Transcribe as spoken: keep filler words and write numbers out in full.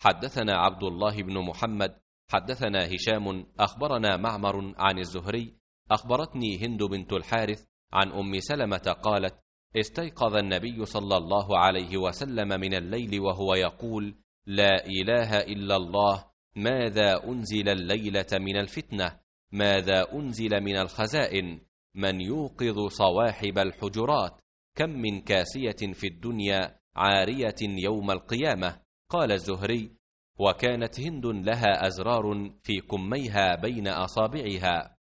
حدثنا عبد الله بن محمد حدثنا هشام أخبرنا معمر عن الزهري أخبرتني هند بنت الحارث عن أم سلمة قالت: استيقظ النبي صلى الله عليه وسلم من الليل وهو يقول: لا إله إلا الله، ماذا أنزل الليلة من الفتنة، ماذا أنزل من الخزائن، من يوقظ صواحب الحجرات، كم من كاسية في الدنيا عارية يوم القيامة. قال الزهري: وكانت هند لها أزرار في كميها بين أصابعها.